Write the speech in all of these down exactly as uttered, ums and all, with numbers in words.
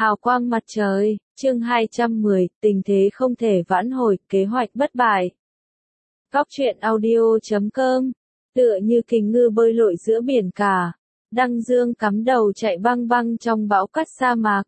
Hào quang mặt trời, chương hai trăm mười, tình thế không thể vãn hồi, kế hoạch bất bại. Góc truyện audio chấm com, tựa như kình ngư bơi lội giữa biển cả, Đăng Dương cắm đầu chạy băng băng trong bão cát sa mạc.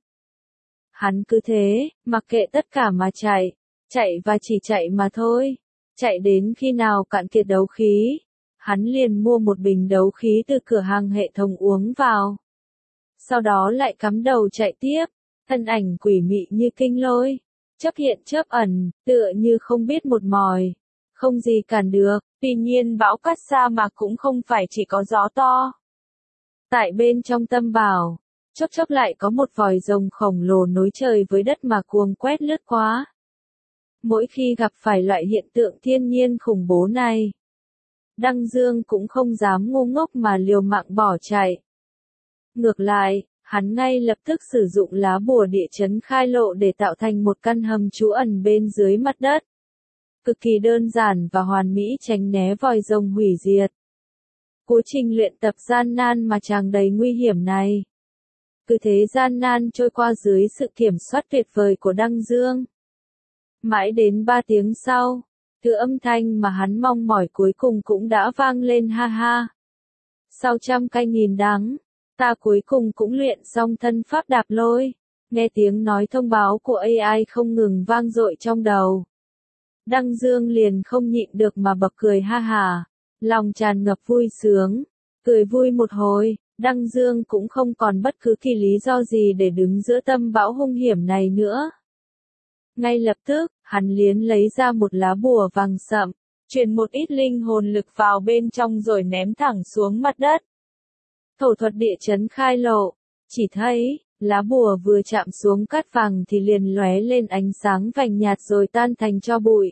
Hắn cứ thế, mặc kệ tất cả mà chạy, chạy và chỉ chạy mà thôi, chạy đến khi nào cạn kiệt đấu khí, hắn liền mua một bình đấu khí từ cửa hàng hệ thống uống vào. Sau đó lại cắm đầu chạy tiếp, thân ảnh quỷ mị như kinh lôi, chớp hiện chớp ẩn, tựa như không biết một mỏi, không gì cản được. Tuy nhiên bão cát sa mạc cũng không phải chỉ có gió to. Tại bên trong tâm bảo, chốc chốc lại có một vòi rồng khổng lồ nối trời với đất mà cuồng quét lướt qua. Mỗi khi gặp phải loại hiện tượng thiên nhiên khủng bố này, Đăng Dương cũng không dám ngu ngốc mà liều mạng bỏ chạy. Ngược lại, hắn ngay lập tức sử dụng lá bùa địa chấn khai lộ để tạo thành một căn hầm trú ẩn bên dưới mặt đất. Cực kỳ đơn giản và hoàn mỹ tránh né vòi rồng hủy diệt. Quá trình luyện tập gian nan mà tràn đầy nguy hiểm này, cứ thế gian nan trôi qua dưới sự kiểm soát tuyệt vời của Đăng Dương. Mãi đến ba tiếng sau, thứ âm thanh mà hắn mong mỏi cuối cùng cũng đã vang lên, ha ha. Sau trăm cay nghìn đắng, ta cuối cùng cũng luyện xong thân pháp đạp lôi. Nghe tiếng nói thông báo của a i không ngừng vang dội trong đầu, Đăng Dương liền không nhịn được mà bật cười ha hả, lòng tràn ngập vui sướng. Cười vui một hồi, Đăng Dương cũng không còn bất cứ kỳ lý do gì để đứng giữa tâm bão hung hiểm này nữa. Ngay lập tức, hắn liền lấy ra một lá bùa vàng sậm, truyền một ít linh hồn lực vào bên trong rồi ném thẳng xuống mặt đất. Thổ thuật địa chấn khai lộ, chỉ thấy, lá bùa vừa chạm xuống cát vàng thì liền lóe lên ánh sáng vành nhạt rồi tan thành tro bụi.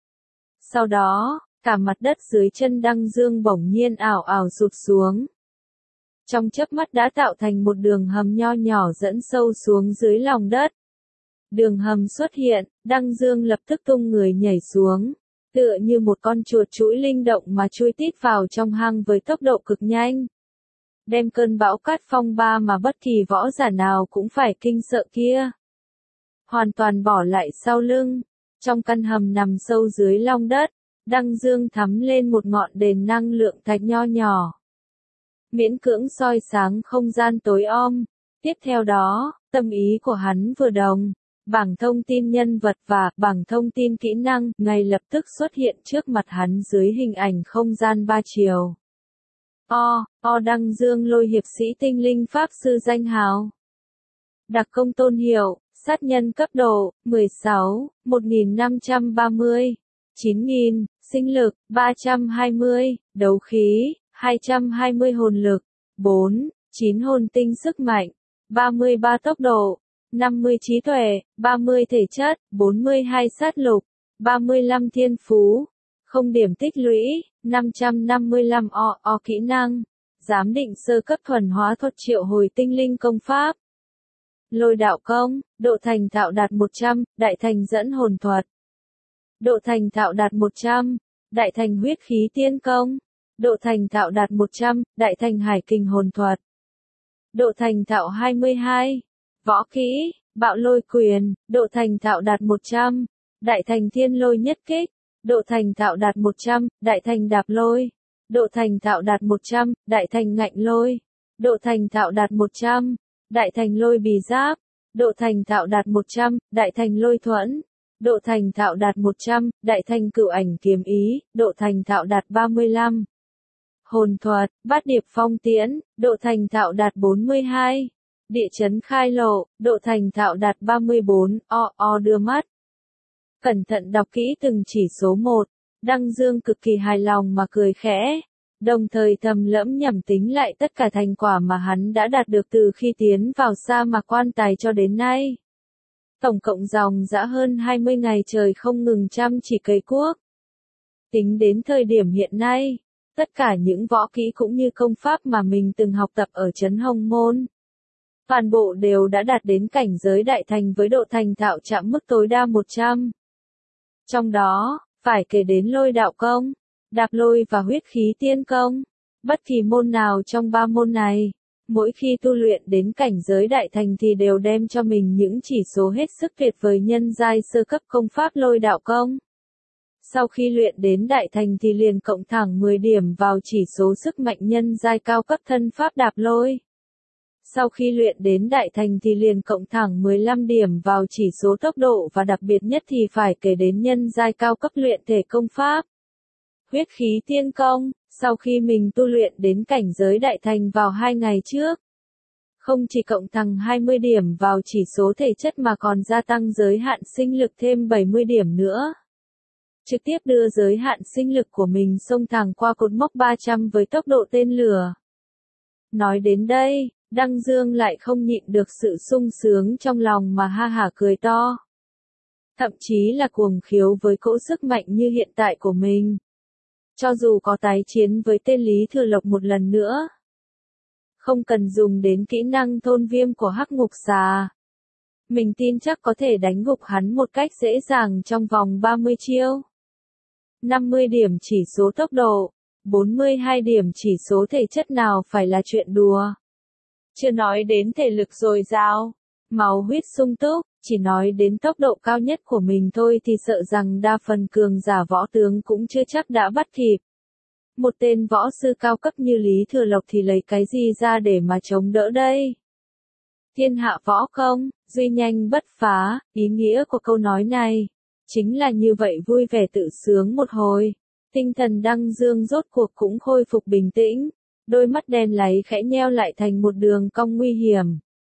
Sau đó, cả mặt đất dưới chân Đăng Dương bỗng nhiên ảo ảo sụt xuống. Trong chớp mắt đã tạo thành một đường hầm nho nhỏ dẫn sâu xuống dưới lòng đất. Đường hầm xuất hiện, Đăng Dương lập tức tung người nhảy xuống, tựa như một con chuột chũi linh động mà chui tít vào trong hang với tốc độ cực nhanh. Đem cơn bão cát phong ba mà bất kỳ võ giả nào cũng phải kinh sợ kia hoàn toàn bỏ lại sau lưng. Trong căn hầm nằm sâu dưới lòng đất, Đăng Dương thắm lên một ngọn đèn năng lượng thạch nho nhỏ, miễn cưỡng soi sáng không gian tối om. Tiếp theo đó, tâm ý của hắn vừa động, bảng thông tin nhân vật và bảng thông tin kỹ năng ngay lập tức xuất hiện trước mặt hắn dưới hình ảnh không gian ba chiều. O, O Đăng Dương Lôi hiệp sĩ tinh linh pháp sư danh hào. Đặc công tôn hiệu, sát nhân cấp độ, mười sáu, một nghìn năm trăm ba mươi, chín nghìn, sinh lực, ba trăm hai mươi, đấu khí, hai trăm hai mươi hồn lực, bốn, chín hồn tinh sức mạnh, ba mươi ba tốc độ, năm mươi trí tuệ, ba mươi thể chất, bốn mươi hai sát lục, ba mươi lăm thiên phú, không điểm tích lũy, năm trăm năm mươi lăm o o kỹ năng, giám định sơ cấp thuần hóa thuật triệu hồi tinh linh công pháp. Lôi đạo công, độ thành thạo đạt một trăm, đại thành dẫn hồn thuật. Độ thành thạo đạt một trăm, đại thành huyết khí tiên công. Độ thành thạo đạt một trăm, đại thành hải kình hồn thuật. Độ thành thạo hai mươi hai, võ kỹ, bạo lôi quyền. Độ thành thạo đạt một trăm, đại thành thiên lôi nhất kích. Độ thành thạo đạt một trăm, đại thành đạp lôi. Độ thành thạo đạt một trăm, đại thành ngạnh lôi. Độ thành thạo đạt một trăm, đại thành lôi bì giáp. Độ thành thạo đạt một trăm, đại thành lôi thuẫn. Độ thành thạo đạt một trăm, đại thành cửu ảnh kiếm ý. Độ thành thạo đạt ba mươi lăm. Hồn thuật, bát điệp phong tiễn. Độ thành thạo đạt bốn mươi hai. Địa chấn khai lộ. Độ thành thạo đạt ba mươi bốn. O o đưa mắt. Cẩn thận đọc kỹ từng chỉ số một, Đăng Dương cực kỳ hài lòng mà cười khẽ, đồng thời thầm lẫm nhẩm tính lại tất cả thành quả mà hắn đã đạt được từ khi tiến vào sa mạc quan tài cho đến nay. Tổng cộng dòng dã hơn hai mươi ngày trời không ngừng chăm chỉ cày cuốc. Tính đến thời điểm hiện nay, tất cả những võ kỹ cũng như công pháp mà mình từng học tập ở Trấn Hồng Môn, toàn bộ đều đã đạt đến cảnh giới đại thành với độ thành thạo chạm mức tối đa một trăm. Trong đó, phải kể đến lôi đạo công, đạp lôi và huyết khí tiên công. Bất kỳ môn nào trong ba môn này, Mỗi khi tu luyện đến cảnh giới đại thành thì đều đem cho mình những chỉ số hết sức tuyệt vời nhân giai sơ cấp công pháp lôi đạo công. Sau khi luyện đến đại thành thì liền cộng thẳng mười điểm vào chỉ số sức mạnh nhân giai cao cấp thân pháp đạp lôi. Sau khi luyện đến đại thành thì liền cộng thẳng mười lăm điểm vào chỉ số tốc độ và đặc biệt nhất thì phải kể đến nhân giai cao cấp luyện thể công pháp. Huyết khí tiên công, sau khi mình tu luyện đến cảnh giới đại thành vào hai ngày trước. Không chỉ cộng thẳng hai mươi điểm vào chỉ số thể chất mà còn gia tăng giới hạn sinh lực thêm bảy mươi điểm nữa. Trực tiếp đưa giới hạn sinh lực của mình xông thẳng qua cột mốc ba trăm với tốc độ tên lửa. Nói đến đây, Đăng Dương lại không nhịn được sự sung sướng trong lòng mà ha hả cười to. Thậm chí là cuồng khiếu với cỗ sức mạnh như hiện tại của mình. Cho dù có tái chiến với tên Lý Thừa Lộc một lần nữa. Không cần dùng đến kỹ năng thôn viêm của Hắc Ngục Xà. Mình tin chắc có thể đánh gục hắn một cách dễ dàng trong vòng ba mươi chiêu. năm mươi điểm chỉ số tốc độ, bốn mươi hai điểm chỉ số thể chất nào phải là chuyện đùa. Chưa nói đến thể lực dồi dào, máu huyết sung túc, chỉ nói đến tốc độ cao nhất của mình thôi thì sợ rằng đa phần cường giả võ tướng cũng chưa chắc đã bắt kịp. Một tên võ sư cao cấp như Lý Thừa Lộc thì lấy cái gì ra để mà chống đỡ đây? Thiên hạ võ công, duy nhanh bất phá, ý nghĩa của câu nói này chính là như vậy, vui vẻ tự sướng một hồi. Tinh thần Đăng Dương rốt cuộc cũng khôi phục bình tĩnh, đôi mắt đen láy khẽ nheo lại thành một đường cong nguy hiểm.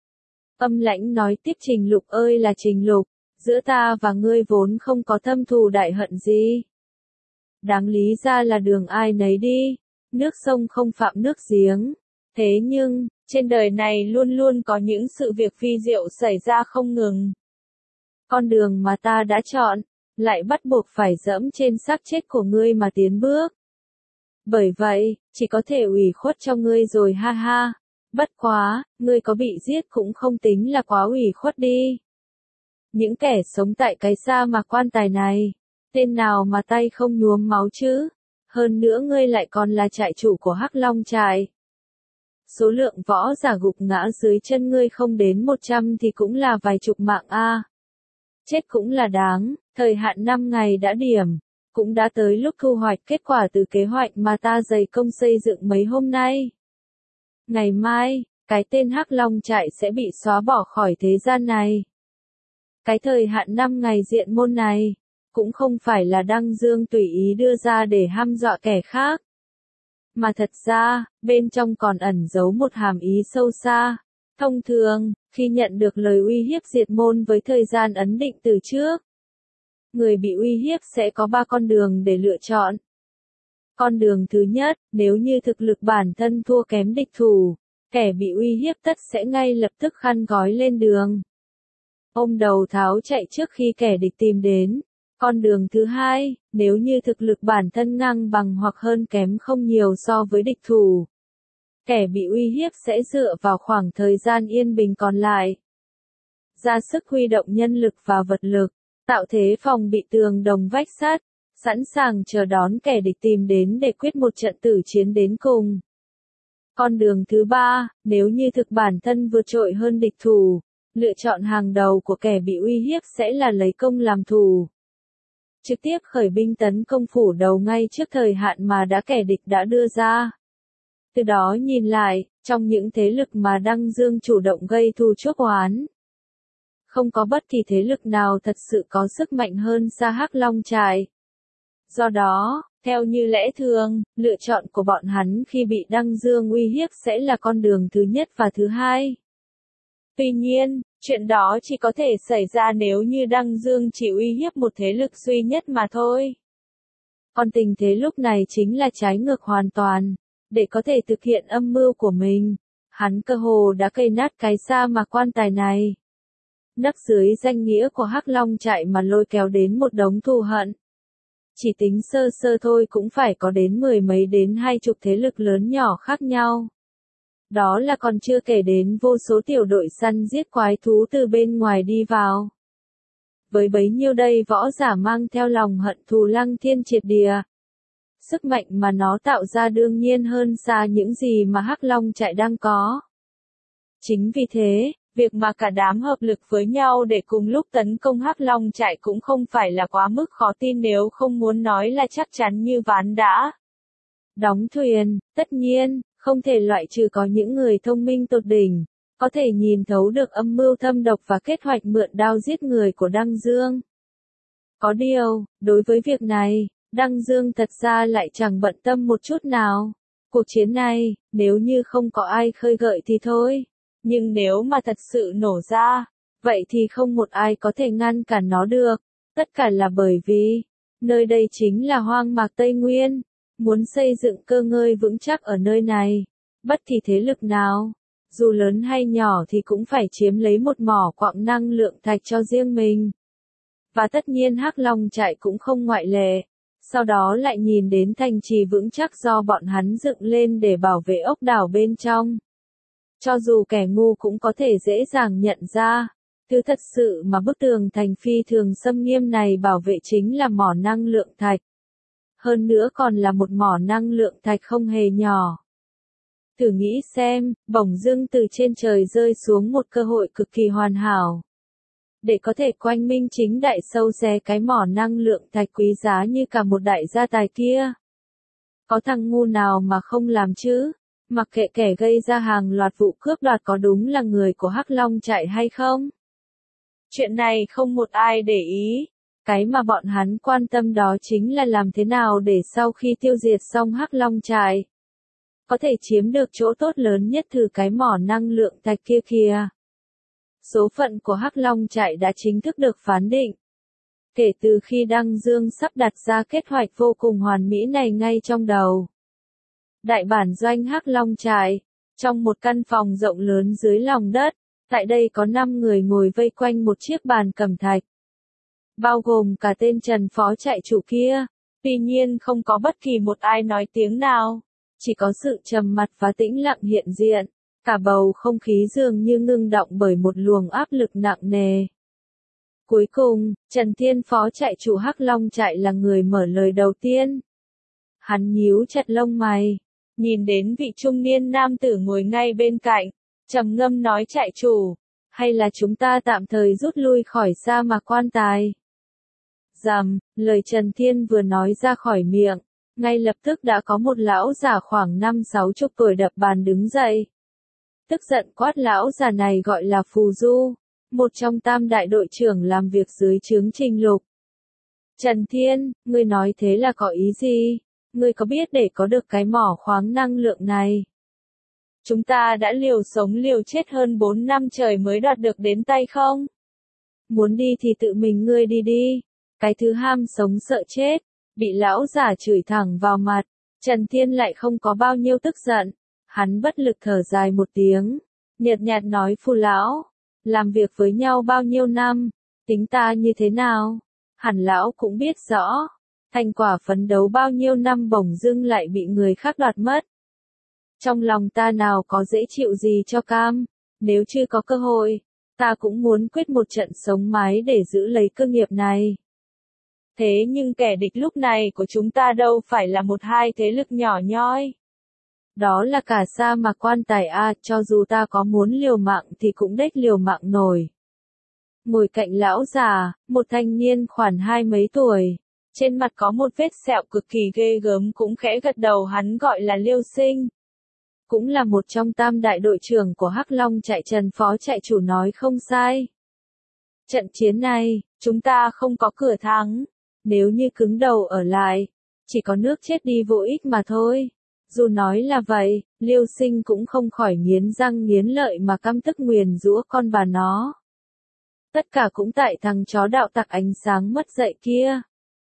Âm lãnh nói tiếp: Trình Lục ơi là Trình Lục, giữa ta và ngươi vốn không có thâm thù đại hận gì. Đáng lý ra là đường ai nấy đi, nước sông không phạm nước giếng. Thế nhưng, trên đời này luôn luôn có những sự việc vi diệu xảy ra không ngừng. Con đường mà ta đã chọn, lại bắt buộc phải dẫm trên xác chết của ngươi mà tiến bước. Bởi vậy, chỉ có thể ủy khuất cho ngươi rồi ha ha. Bất quá, ngươi có bị giết cũng không tính là quá ủy khuất đi. Những kẻ sống tại cái sa mạc quan tài này, tên nào mà tay không nhuốm máu chứ? Hơn nữa ngươi lại còn là trại chủ của Hắc Long trại. Số lượng võ giả gục ngã dưới chân ngươi không đến một trăm thì cũng là vài chục mạng a. Chết cũng là đáng, thời hạn năm ngày đã điểm, cũng đã tới lúc thu hoạch kết quả từ kế hoạch mà ta dày công xây dựng mấy hôm nay. Ngày mai, cái tên Hắc Long trại sẽ bị xóa bỏ khỏi thế gian này. Cái thời hạn năm ngày diện môn này, cũng không phải là Đăng Dương tùy ý đưa ra để hăm dọa kẻ khác. Mà thật ra, bên trong còn ẩn giấu một hàm ý sâu xa. Thông thường, khi nhận được lời uy hiếp diệt môn với thời gian ấn định từ trước, người bị uy hiếp sẽ có ba con đường để lựa chọn. Con đường thứ nhất, nếu như thực lực bản thân thua kém địch thủ, kẻ bị uy hiếp tất sẽ ngay lập tức khăn gói lên đường. Ôm đầu tháo chạy trước khi kẻ địch tìm đến. Con đường thứ hai, nếu như thực lực bản thân ngang bằng hoặc hơn kém không nhiều so với địch thủ, kẻ bị uy hiếp sẽ dựa vào khoảng thời gian yên bình còn lại, ra sức huy động nhân lực và vật lực, tạo thế phòng bị tường đồng vách sắt, sẵn sàng chờ đón kẻ địch tìm đến để quyết một trận tử chiến đến cùng. Con đường thứ ba, nếu như thực bản thân vượt trội hơn địch thủ, lựa chọn hàng đầu của kẻ bị uy hiếp sẽ là lấy công làm thủ. Trực tiếp khởi binh tấn công phủ đầu ngay trước thời hạn mà đã kẻ địch đã đưa ra. Từ đó nhìn lại, trong những thế lực mà Đăng Dương chủ động gây thù chuốc oán, không có bất kỳ thế lực nào thật sự có sức mạnh hơn xa Hắc Long trại. Do đó, theo như lẽ thường, lựa chọn của bọn hắn khi bị Đăng Dương uy hiếp sẽ là con đường thứ nhất và thứ hai. Tuy nhiên, chuyện đó chỉ có thể xảy ra nếu như Đăng Dương chỉ uy hiếp một thế lực duy nhất mà thôi. Còn tình thế lúc này chính là trái ngược hoàn toàn. Để có thể thực hiện âm mưu của mình, hắn cơ hồ đã cây nát cái sa mạc quan tài này. Nấp dưới danh nghĩa của Hắc Long trại mà lôi kéo đến một đống thù hận. Chỉ tính sơ sơ thôi cũng phải có đến mười mấy đến hai chục thế lực lớn nhỏ khác nhau. Đó là còn chưa kể đến vô số tiểu đội săn giết quái thú từ bên ngoài đi vào. Với bấy nhiêu đây võ giả mang theo lòng hận thù Lăng Thiên triệt địa. Sức mạnh mà nó tạo ra đương nhiên hơn xa những gì mà Hắc Long trại đang có. Chính vì thế, việc mà cả đám hợp lực với nhau để cùng lúc tấn công Hắc Long trại cũng không phải là quá mức khó tin, nếu không muốn nói là chắc chắn như ván đã đóng thuyền. Tất nhiên, không thể loại trừ có những người thông minh tột đỉnh, có thể nhìn thấu được âm mưu thâm độc và kế hoạch mượn đao giết người của Đăng Dương. Có điều, đối với việc này, Đăng Dương thật ra lại chẳng bận tâm một chút nào. Cuộc chiến này, nếu như không có ai khơi gợi thì thôi, nhưng nếu mà thật sự nổ ra, vậy thì không một ai có thể ngăn cản nó được. Tất cả là bởi vì, nơi đây chính là hoang mạc Tây Nguyên, muốn xây dựng cơ ngơi vững chắc ở nơi này, bất kỳ thế lực nào, dù lớn hay nhỏ thì cũng phải chiếm lấy một mỏ quặng năng lượng thạch cho riêng mình. Và tất nhiên Hắc Long trại cũng không ngoại lệ. Sau đó lại nhìn đến thành trì vững chắc do bọn hắn dựng lên để bảo vệ ốc đảo bên trong. Cho dù kẻ ngu cũng có thể dễ dàng nhận ra, thứ thật sự mà bức tường thành phi thường xâm nghiêm này bảo vệ chính là mỏ năng lượng thạch. Hơn nữa còn là một mỏ năng lượng thạch không hề nhỏ. Thử nghĩ xem, bỗng dưng từ trên trời rơi xuống một cơ hội cực kỳ hoàn hảo. Để có thể quanh minh chính đại sâu xé cái mỏ năng lượng thạch quý giá như cả một đại gia tài kia. Có thằng ngu nào mà không làm chứ? Mặc kệ kẻ gây ra hàng loạt vụ cướp đoạt có đúng là người của Hắc Long trại hay không? Chuyện này không một ai để ý. Cái mà bọn hắn quan tâm đó chính là làm thế nào để sau khi tiêu diệt xong Hắc Long trại, có thể chiếm được chỗ tốt lớn nhất từ cái mỏ năng lượng thạch kia kìa. Số phận của Hắc Long trại đã chính thức được phán định. Kể từ khi Đăng Dương sắp đặt ra kế hoạch vô cùng hoàn mỹ này ngay trong đầu. Đại bản doanh Hắc Long trại, trong một căn phòng rộng lớn dưới lòng đất, tại đây có năm người ngồi vây quanh một chiếc bàn cẩm thạch. Bao gồm cả tên Trần phó trại chủ kia, tuy nhiên không có bất kỳ một ai nói tiếng nào, chỉ có sự trầm mặc và tĩnh lặng hiện diện. Cả bầu không khí dường như ngưng động bởi một luồng áp lực nặng nề. Cuối cùng, Trần Thiên phó trại chủ Hắc Long trại là người mở lời đầu tiên. Hắn nhíu chặt lông mày, nhìn đến vị trung niên nam tử ngồi ngay bên cạnh, trầm ngâm nói: trại chủ, hay là chúng ta tạm thời rút lui khỏi sa mạc Quan Tài. Rầm, lời Trần Thiên vừa nói ra khỏi miệng, ngay lập tức đã có một lão già khoảng năm sáu chục tuổi đập bàn đứng dậy. Tức giận quát lão già này gọi là Phù Du, một trong tam đại đội trưởng làm việc dưới trướng Trình Lục. Trần Thiên, ngươi nói thế là có ý gì? Ngươi có biết để có được cái mỏ khoáng năng lượng này, chúng ta đã liều sống liều chết hơn bốn năm trời mới đoạt được đến tay không? Muốn đi thì tự mình ngươi đi đi, cái thứ ham sống sợ chết, bị lão già chửi thẳng vào mặt. Trần Thiên lại không có bao nhiêu tức giận. Hắn bất lực thở dài một tiếng, nhợt nhạt nói: Phù lão, làm việc với nhau bao nhiêu năm, tính ta như thế nào, hẳn lão cũng biết rõ, thành quả phấn đấu bao nhiêu năm bỗng dưng lại bị người khác đoạt mất. Trong lòng ta nào có dễ chịu gì cho cam, nếu chưa có cơ hội, ta cũng muốn quyết một trận sống mái để giữ lấy cơ nghiệp này. Thế nhưng kẻ địch lúc này của chúng ta đâu phải là một hai thế lực nhỏ nhoi. Đó là cả sa mạc Quan Tài a, cho dù ta có muốn liều mạng thì cũng đếch liều mạng nổi. Ngồi cạnh lão già, một thanh niên khoảng hai mấy tuổi, trên mặt có một vết sẹo cực kỳ ghê gớm cũng khẽ gật đầu, hắn gọi là Liêu Sinh. Cũng là một trong tam đại đội trưởng của Hắc Long trại. Trần phó trại chủ nói không sai. Trận chiến này, chúng ta không có cửa thắng, nếu như cứng đầu ở lại, chỉ có nước chết đi vô ích mà thôi. Dù nói là vậy, Liêu Sinh cũng không khỏi nghiến răng nghiến lợi mà căm tức nguyền rủa con bà nó. Tất cả cũng tại thằng chó đạo tặc ánh sáng mất dạy kia.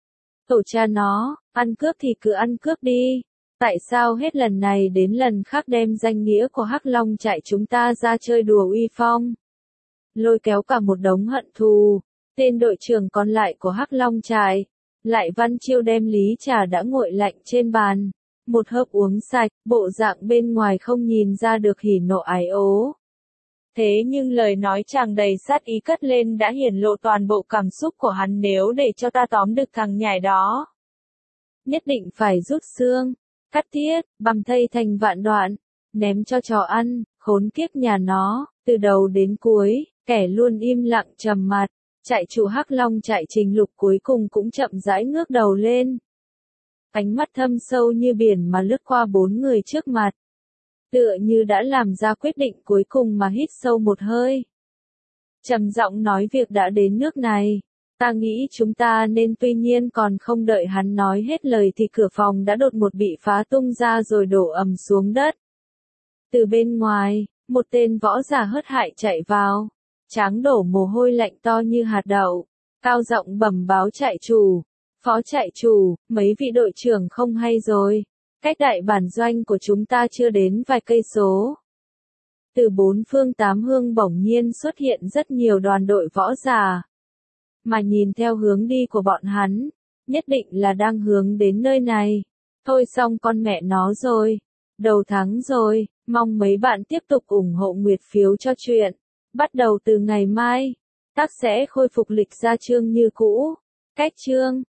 Tổ cha nó, ăn cướp thì cứ ăn cướp đi. Tại sao hết lần này đến lần khác đem danh nghĩa của Hắc Long trại chúng ta ra chơi đùa uy phong? Lôi kéo cả một đống hận thù. Tên đội trưởng còn lại của Hắc Long trại, lại văn chiêu đem lý trà đã nguội lạnh trên bàn, một hớp uống sạch, bộ dạng bên ngoài không nhìn ra được hỉ nộ ái ố. Thế nhưng lời nói chàng đầy sát ý cất lên đã hiển lộ toàn bộ cảm xúc của hắn: nếu để cho ta tóm được thằng nhãi đó, nhất định phải rút xương, cắt tiết, bằm thây thành vạn đoạn. ném cho chó ăn, khốn kiếp nhà nó, từ đầu đến cuối, kẻ luôn im lặng trầm mặt. Trại chủ Hắc Long trại Trình Lục cuối cùng cũng chậm rãi ngước đầu lên. Ánh mắt thâm sâu như biển mà lướt qua bốn người trước mặt. Tựa như đã làm ra quyết định cuối cùng mà hít sâu một hơi. Trầm giọng nói việc đã đến nước này. Ta nghĩ chúng ta nên tuy nhiên còn không đợi hắn nói hết lời thì cửa phòng đã đột một bị phá tung ra rồi đổ ầm xuống đất. Từ bên ngoài, một tên võ giả hớt hải chạy vào. Tráng đổ mồ hôi lạnh to như hạt đậu. Cao giọng bẩm báo trại chủ. Phó trại chủ, mấy vị đội trưởng không hay rồi. Cách đại bản doanh của chúng ta chưa đến vài cây số. Từ bốn phương tám hướng bỗng nhiên xuất hiện rất nhiều đoàn đội võ giả. Mà nhìn theo hướng đi của bọn hắn, nhất định là đang hướng đến nơi này. Thôi xong con mẹ nó rồi. Đầu tháng rồi, mong mấy bạn tiếp tục ủng hộ Nguyệt phiếu cho chuyện. Bắt đầu từ ngày mai, tác sẽ khôi phục lịch ra chương như cũ. Cách chương